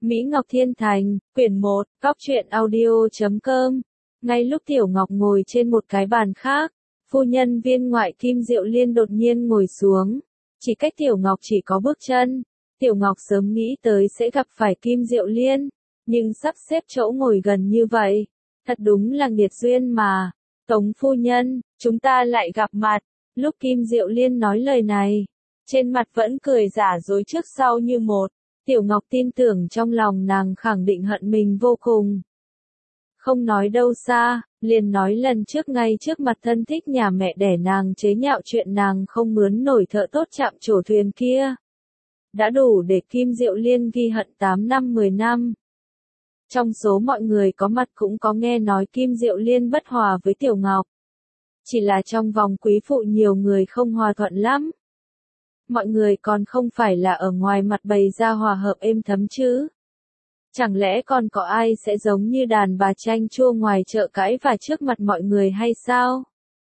Mỹ Ngọc Thiên Thành, quyển 1, góc truyện audio.com. Ngay lúc Tiểu Ngọc ngồi trên một cái bàn khác, phu nhân viên ngoại Kim Diệu Liên đột nhiên ngồi xuống. Chỉ cách Tiểu Ngọc chỉ có bước chân. Tiểu Ngọc sớm nghĩ tới sẽ gặp phải Kim Diệu Liên, nhưng sắp xếp chỗ ngồi gần như vậy. Thật đúng là nghiệt duyên mà. Tống phu nhân, chúng ta lại gặp mặt. Lúc Kim Diệu Liên nói lời này, trên mặt vẫn cười giả dối trước sau như một. Tiểu Ngọc tin tưởng trong lòng nàng khẳng định hận mình vô cùng. Không nói đâu xa, liền nói lần trước ngay trước mặt thân thích nhà mẹ đẻ nàng chế nhạo chuyện nàng không mướn nổi thợ tốt chạm trổ thuyền kia. Đã đủ để Kim Diệu Liên ghi hận 8 năm 10 năm. Trong số mọi người có mặt cũng có nghe nói Kim Diệu Liên bất hòa với Tiểu Ngọc. Chỉ là trong vòng quý phụ nhiều người không hòa thuận lắm. Mọi người còn không phải là ở ngoài mặt bày ra hòa hợp êm thấm chứ. Chẳng lẽ còn có ai sẽ giống như đàn bà chanh chua ngoài chợ cãi và trước mặt mọi người hay sao?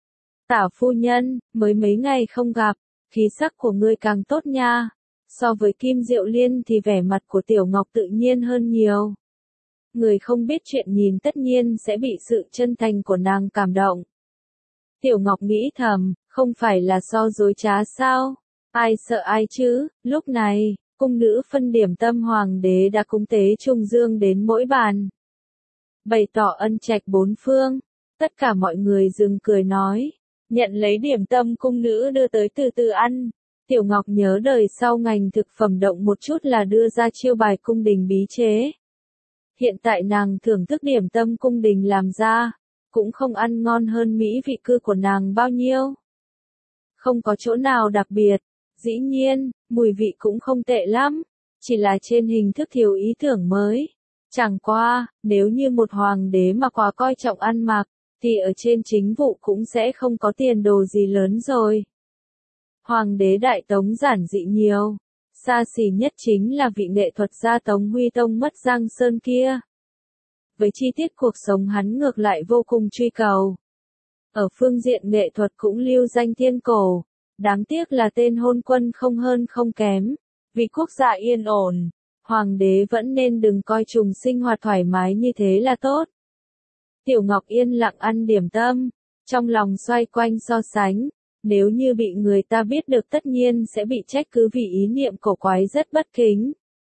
Tả phu nhân, mới mấy ngày không gặp, khí sắc của ngươi càng tốt nha. So với Kim Diệu Liên thì vẻ mặt của Tiểu Ngọc tự nhiên hơn nhiều. Người không biết chuyện nhìn tất nhiên sẽ bị sự chân thành của nàng cảm động. Tiểu Ngọc nghĩ thầm, không phải là so dối trá sao? Ai sợ ai chứ? Lúc này, cung nữ phân điểm tâm hoàng đế đã cúng tế trung dương đến mỗi bàn. Bày tỏ ân trạch bốn phương. Tất cả mọi người dừng cười nói. Nhận lấy điểm tâm cung nữ đưa tới từ từ ăn. Tiểu Ngọc nhớ đời sau ngành thực phẩm động một chút là đưa ra chiêu bài cung đình bí chế. Hiện tại nàng thưởng thức điểm tâm cung đình làm ra, cũng không ăn ngon hơn mỹ vị cư của nàng bao nhiêu. Không có chỗ nào đặc biệt, dĩ nhiên, mùi vị cũng không tệ lắm, chỉ là trên hình thức thiếu ý tưởng mới. Chẳng qua, nếu như một hoàng đế mà quá coi trọng ăn mặc, thì ở trên chính vụ cũng sẽ không có tiền đồ gì lớn rồi. Hoàng đế Đại Tống giản dị nhiều. Xa xỉ nhất chính là vị nghệ thuật gia Tống Huy Tông mất Giang Sơn kia. Với chi tiết cuộc sống hắn ngược lại vô cùng truy cầu. Ở phương diện nghệ thuật cũng lưu danh thiên cổ. Đáng tiếc là tên hôn quân không hơn không kém. Vì quốc gia yên ổn, hoàng đế vẫn nên đừng coi trùng sinh hoạt thoải mái như thế là tốt. Tiểu Ngọc yên lặng ăn điểm tâm, trong lòng xoay quanh so sánh. Nếu như bị người ta biết được tất nhiên sẽ bị trách cứ vì ý niệm cổ quái rất bất kính.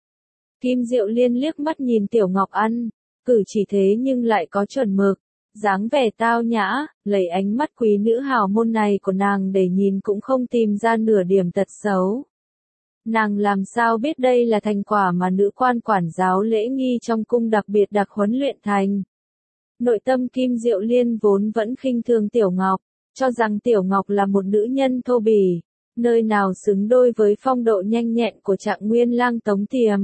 Kim Diệu Liên liếc mắt nhìn Tiểu Ngọc ăn, cử chỉ thế nhưng lại có chuẩn mực, dáng vẻ tao nhã, lấy ánh mắt quý nữ hào môn này của nàng để nhìn cũng không tìm ra nửa điểm tật xấu. Nàng làm sao biết đây là thành quả mà nữ quan quản giáo lễ nghi trong cung đặc biệt đặc huấn luyện thành. Nội tâm Kim Diệu Liên vốn vẫn khinh thường Tiểu Ngọc. Cho rằng Tiểu Ngọc là một nữ nhân thô bỉ, nơi nào xứng đôi với phong độ nhanh nhẹn của Trạng Nguyên lang Tống Tiềm.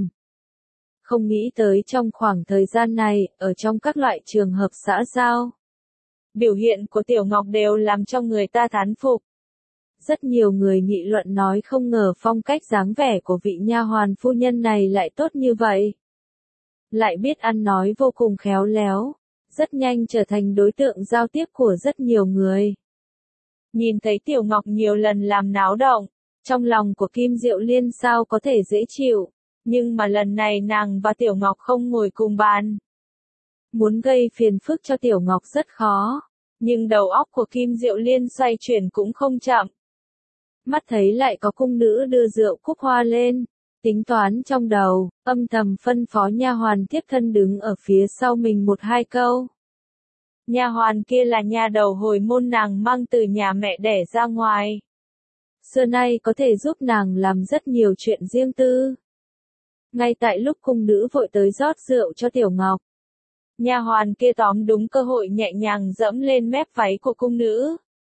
Không nghĩ tới trong khoảng thời gian này, ở trong các loại trường hợp xã giao, biểu hiện của Tiểu Ngọc đều làm cho người ta thán phục. Rất nhiều người nghị luận nói không ngờ phong cách dáng vẻ của vị nha hoàn phu nhân này lại tốt như vậy. Lại biết ăn nói vô cùng khéo léo, rất nhanh trở thành đối tượng giao tiếp của rất nhiều người. Nhìn thấy Tiểu Ngọc nhiều lần làm náo động, trong lòng của Kim Diệu Liên sao có thể dễ chịu, nhưng mà lần này nàng và Tiểu Ngọc không ngồi cùng bàn. Muốn gây phiền phức cho Tiểu Ngọc rất khó, nhưng đầu óc của Kim Diệu Liên xoay chuyển cũng không chậm. Mắt thấy lại có cung nữ đưa rượu cúc hoa lên, tính toán trong đầu, âm thầm phân phó nha hoàn tiếp thân đứng ở phía sau mình một hai câu. Nha hoàn kia là nha đầu hồi môn nàng mang từ nhà mẹ đẻ ra ngoài. Xưa nay có thể giúp nàng làm rất nhiều chuyện riêng tư. Ngay tại lúc cung nữ vội tới rót rượu cho Tiểu Ngọc, nha hoàn kia tóm đúng cơ hội nhẹ nhàng dẫm lên mép váy của cung nữ.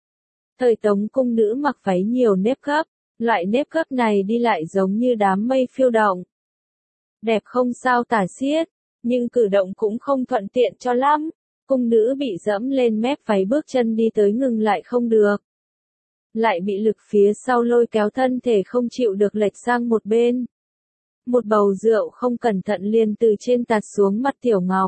Thời Tống cung nữ mặc váy nhiều nếp gấp, loại nếp gấp này đi lại giống như đám mây phiêu động. Đẹp không sao tả xiết, nhưng cử động cũng không thuận tiện cho lắm. Cung nữ bị dẫm lên mép váy bước chân đi tới ngừng lại không được. Lại bị lực phía sau lôi kéo thân thể không chịu được lệch sang một bên. Một bầu rượu không cẩn thận liền từ trên tạt xuống mặt Tiểu Ngọc.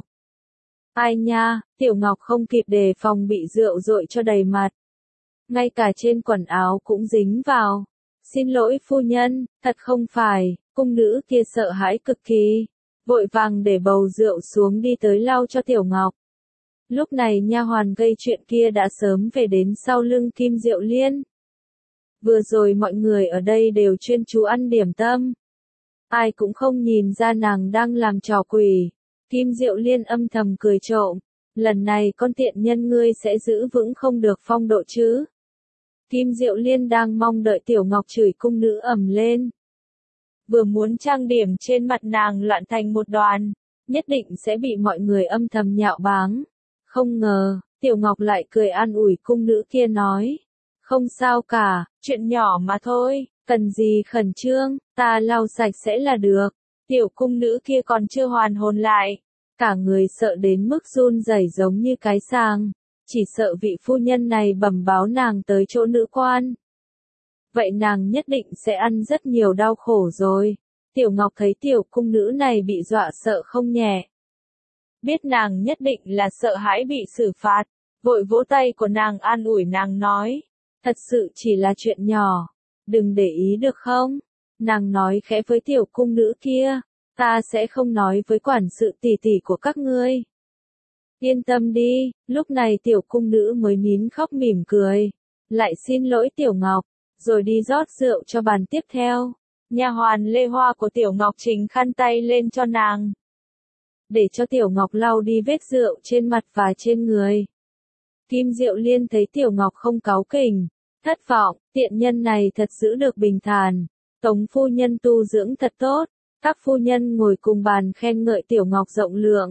Ai nha, Tiểu Ngọc không kịp đề phòng bị rượu dội cho đầy mặt. Ngay cả trên quần áo cũng dính vào. Xin lỗi phu nhân, thật không phải, cung nữ kia sợ hãi cực kỳ. vội vàng để bầu rượu xuống đi tới lau cho Tiểu Ngọc. Lúc này nha hoàn gây chuyện kia đã sớm về đến sau lưng Kim Diệu Liên. Vừa rồi mọi người ở đây đều chuyên chú ăn điểm tâm. Ai cũng không nhìn ra nàng đang làm trò quỷ. Kim Diệu Liên âm thầm cười trộm. Lần này con tiện nhân ngươi sẽ giữ vững không được phong độ chứ. Kim Diệu Liên đang mong đợi Tiểu Ngọc chửi cung nữ ầm lên. Vừa muốn trang điểm trên mặt nàng loạn thành một đoàn, nhất định sẽ bị mọi người âm thầm nhạo báng. Không ngờ, Tiểu Ngọc lại cười an ủi cung nữ kia nói. Không sao cả, chuyện nhỏ mà thôi, cần gì khẩn trương, ta lau sạch sẽ là được. Tiểu cung nữ kia còn chưa hoàn hồn lại. Cả người sợ đến mức run rẩy giống như cái sàng. Chỉ sợ vị phu nhân này bẩm báo nàng tới chỗ nữ quan. Vậy nàng nhất định sẽ ăn rất nhiều đau khổ rồi. Tiểu Ngọc thấy tiểu cung nữ này bị dọa sợ không nhẹ. Biết nàng nhất định là sợ hãi bị xử phạt. Vội vỗ tay của nàng an ủi nàng nói. Thật sự chỉ là chuyện nhỏ. Đừng để ý được không? Nàng nói khẽ với tiểu cung nữ kia. Ta sẽ không nói với quản sự tỷ tỷ của các ngươi. Yên tâm đi, lúc này tiểu cung nữ mới nín khóc mỉm cười. Lại xin lỗi Tiểu Ngọc, rồi đi rót rượu cho bàn tiếp theo. Nha hoàn Lê Hoa của Tiểu Ngọc trình khăn tay lên cho nàng. Để cho Tiểu Ngọc lau đi vết rượu trên mặt và trên người. Kim Diệu Liên thấy Tiểu Ngọc không cáu kỉnh, thất vọng, tiện nhân này thật giữ được bình thản. Tống phu nhân tu dưỡng thật tốt. Các phu nhân ngồi cùng bàn khen ngợi Tiểu Ngọc rộng lượng.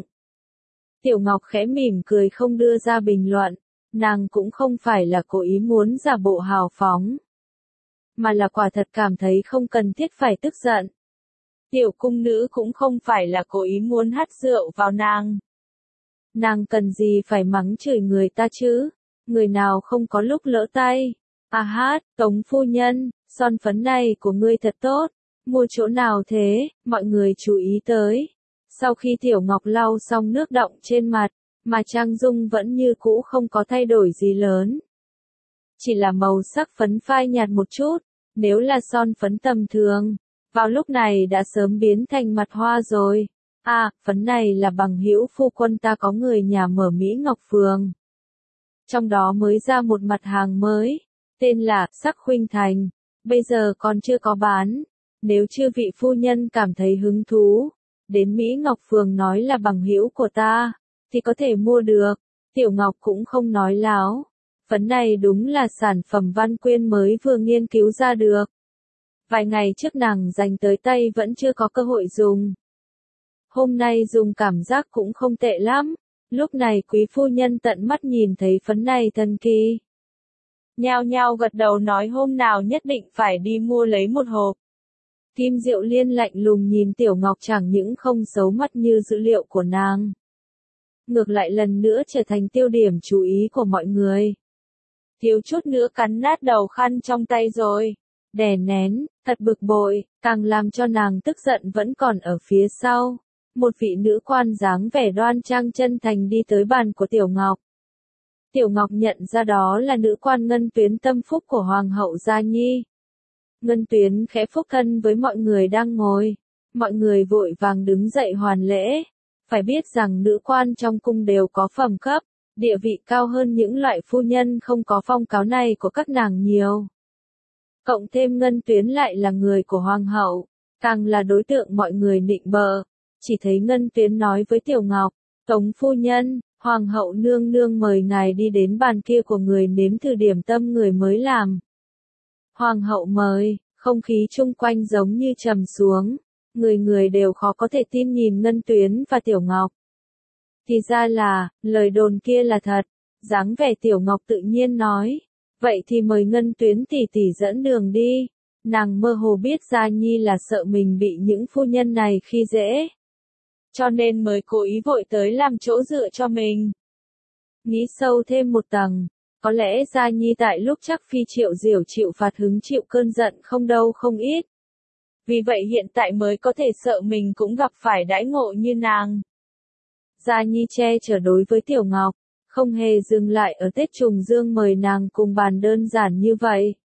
Tiểu Ngọc khẽ mỉm cười không đưa ra bình luận, nàng cũng không phải là cố ý muốn giả bộ hào phóng, mà là quả thật cảm thấy không cần thiết phải tức giận. Tiểu cung nữ cũng không phải là cố ý muốn hắt rượu vào nàng. Nàng cần gì phải mắng chửi người ta chứ, người nào không có lúc lỡ tay. À hát, Tống phu nhân, son phấn này của ngươi thật tốt. Mua chỗ nào thế, mọi người chú ý tới. Sau khi Tiểu Ngọc lau xong nước đọng trên mặt, mà trang dung vẫn như cũ không có thay đổi gì lớn. Chỉ là màu sắc phấn phai nhạt một chút, nếu là son phấn tầm thường, vào lúc này đã sớm biến thành mặt hoa rồi. À, phấn này là bằng hữu phu quân ta có người nhà mở Mỹ Ngọc Phường. Trong đó mới ra một mặt hàng mới, tên là Sắc Khuynh Thành, bây giờ còn chưa có bán. Nếu chư vị phu nhân cảm thấy hứng thú, đến Mỹ Ngọc Phường nói là bằng hữu của ta, thì có thể mua được. Tiểu Ngọc cũng không nói láo. Phấn này đúng là sản phẩm Văn Quyên mới vừa nghiên cứu ra được. Vài ngày trước nàng dành tới tay vẫn chưa có cơ hội dùng. Hôm nay dùng cảm giác cũng không tệ lắm. Lúc này quý phu nhân tận mắt nhìn thấy phấn này thần kỳ. Nhao nhao gật đầu nói hôm nào nhất định phải đi mua lấy một hộp. Kim Diệu Liên lạnh lùng nhìn Tiểu Ngọc chẳng những không xấu mắt như dữ liệu của nàng. Ngược lại lần nữa trở thành tiêu điểm chú ý của mọi người. Thiếu chút nữa cắn nát đầu khăn trong tay rồi. Đè nén, thật bực bội, càng làm cho nàng tức giận vẫn còn ở phía sau. Một vị nữ quan dáng vẻ đoan trang chân thành đi tới bàn của Tiểu Ngọc. Tiểu Ngọc nhận ra đó là nữ quan Ngân Tuyến tâm phúc của Hoàng hậu Gia Nhi. Ngân Tuyến khẽ phúc thân với mọi người đang ngồi. Mọi người vội vàng đứng dậy hoàn lễ. Phải biết rằng nữ quan trong cung đều có phẩm cấp, địa vị cao hơn những loại phu nhân không có phong cáo này của các nàng nhiều. Cộng thêm Ngân Tuyến lại là người của Hoàng hậu, càng là đối tượng mọi người nịnh bợ. Chỉ thấy Ngân Tuyến nói với Tiểu Ngọc, Tống phu nhân, Hoàng hậu nương nương mời ngài đi đến bàn kia của người nếm thử điểm tâm người mới làm. Hoàng hậu mời, không khí chung quanh giống như trầm xuống, người người đều khó có thể tin nhìn Ngân Tuyến và Tiểu Ngọc. Thì ra là, lời đồn kia là thật, dáng vẻ Tiểu Ngọc tự nhiên nói, vậy thì mời Ngân Tuyến tỷ tỷ dẫn đường đi. Nàng mơ hồ biết Gia Nhi là sợ mình bị những phu nhân này khi dễ, cho nên mới cố ý vội tới làm chỗ dựa cho mình. Nghĩ sâu thêm một tầng, có lẽ Gia Nhi tại lúc chắc Phi Triệu Diểu chịu phạt hứng chịu cơn giận không đâu không ít. Vì vậy hiện tại mới có thể sợ mình cũng gặp phải đãi ngộ như nàng. Gia Nhi che chở đối với Tiểu Ngọc, không hề dừng lại ở Tết Trùng Dương mời nàng cùng bàn đơn giản như vậy.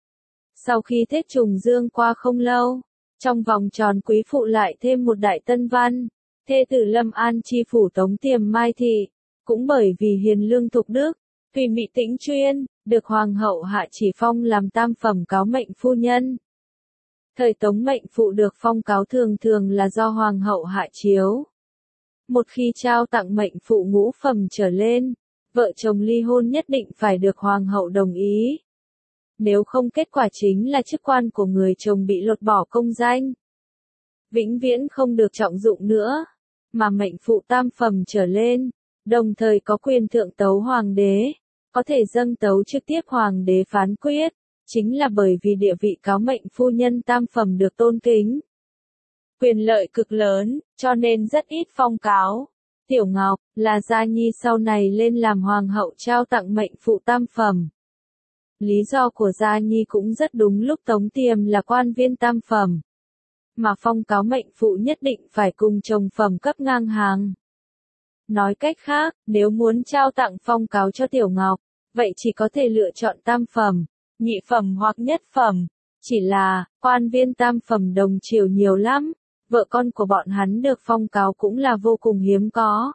Sau khi Tết Trùng Dương qua không lâu, trong vòng tròn quý phụ lại thêm một đại tân văn, thê tử Lâm An chi phủ Tống Tiềm Mai Thị, cũng bởi vì hiền lương thục đức, tùy mị tĩnh chuyên, được hoàng hậu hạ chỉ phong làm tam phẩm cáo mệnh phu nhân. Thời Tống mệnh phụ được phong cáo thường thường là do hoàng hậu hạ chiếu. Một khi trao tặng mệnh phụ ngũ phẩm trở lên, vợ chồng ly hôn nhất định phải được hoàng hậu đồng ý. Nếu không kết quả chính là chức quan của người chồng bị lột bỏ công danh. Vĩnh viễn không được trọng dụng nữa, mà mệnh phụ tam phẩm trở lên, đồng thời có quyền thượng tấu hoàng đế, có thể dâng tấu trực tiếp hoàng đế phán quyết, chính là bởi vì địa vị cáo mệnh phu nhân tam phẩm được tôn kính. Quyền lợi cực lớn, cho nên rất ít phong cáo. Tiểu Ngọc, là gia nhi sau này lên làm hoàng hậu trao tặng mệnh phụ tam phẩm. Lý do của gia nhi cũng rất đúng, lúc Tống Tiềm là quan viên tam phẩm, mà phong cáo mệnh phụ nhất định phải cùng chồng phẩm cấp ngang hàng. Nói cách khác, nếu muốn trao tặng phong cáo cho Tiểu Ngọc, vậy chỉ có thể lựa chọn tam phẩm, nhị phẩm hoặc nhất phẩm. Chỉ là, quan viên tam phẩm đồng triều nhiều lắm, vợ con của bọn hắn được phong cáo cũng là vô cùng hiếm có.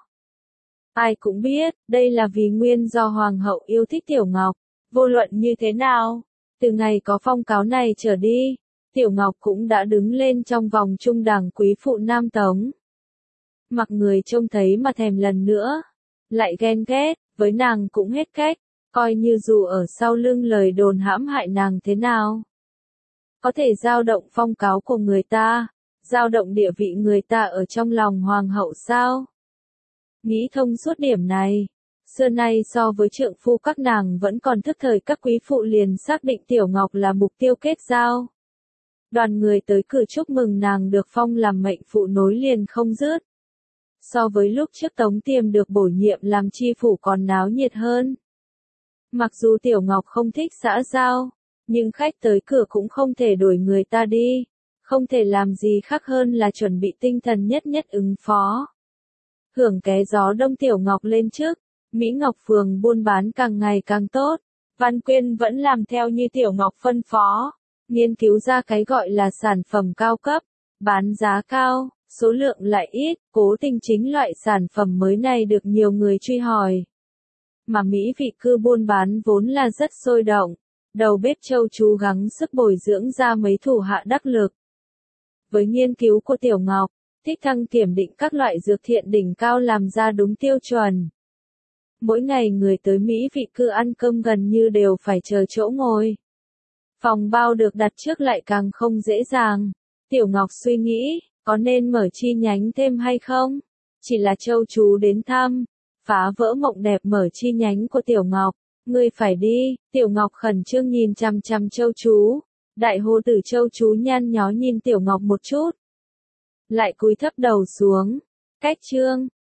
Ai cũng biết, đây là vì nguyên do hoàng hậu yêu thích Tiểu Ngọc. Vô luận như thế nào, từ ngày có phong cáo này trở đi, Tiểu Ngọc cũng đã đứng lên trong vòng trung đẳng quý phụ Nam Tống. Mặc người trông thấy mà thèm lần nữa, lại ghen ghét, với nàng cũng hết cách, coi như dù ở sau lưng lời đồn hãm hại nàng thế nào. Có thể dao động phong cáo của người ta, dao động địa vị người ta ở trong lòng hoàng hậu sao? Nghĩ thông suốt điểm này. Xưa nay so với trượng phu các nàng vẫn còn thức thời, các quý phụ liền xác định Tiểu Ngọc là mục tiêu kết giao. Đoàn người tới cửa chúc mừng nàng được phong làm mệnh phụ nối liền không dứt. So với lúc trước Tống Tiềm được bổ nhiệm làm chi phủ còn náo nhiệt hơn. Mặc dù Tiểu Ngọc không thích xã giao, nhưng khách tới cửa cũng không thể đuổi người ta đi, không thể làm gì khác hơn là chuẩn bị tinh thần nhất nhất ứng phó. Hưởng ké gió đông Tiểu Ngọc lên trước. Mỹ Ngọc Phường buôn bán càng ngày càng tốt, Văn Quyên vẫn làm theo như Tiểu Ngọc phân phó, nghiên cứu ra cái gọi là sản phẩm cao cấp, bán giá cao, số lượng lại ít, cố tình chính loại sản phẩm mới này được nhiều người truy hỏi. Mà Mỹ vị cư buôn bán vốn là rất sôi động, đầu bếp Châu chú gắng sức bồi dưỡng ra mấy thủ hạ đắc lực. Với nghiên cứu của Tiểu Ngọc, thích thăng kiểm định các loại dược thiện đỉnh cao làm ra đúng tiêu chuẩn. Mỗi ngày người tới Mỹ vị cư ăn cơm gần như đều phải chờ chỗ ngồi. Phòng bao được đặt trước lại càng không dễ dàng. Tiểu Ngọc suy nghĩ, có nên mở chi nhánh thêm hay không? Chỉ là Châu chú đến thăm, phá vỡ mộng đẹp mở chi nhánh của Tiểu Ngọc. Ngươi phải đi. Tiểu Ngọc khẩn trương nhìn chằm chằm Châu chú. Đại hồ tử Châu chú nhăn nhó nhìn Tiểu Ngọc một chút, lại cúi thấp đầu xuống. Cách chương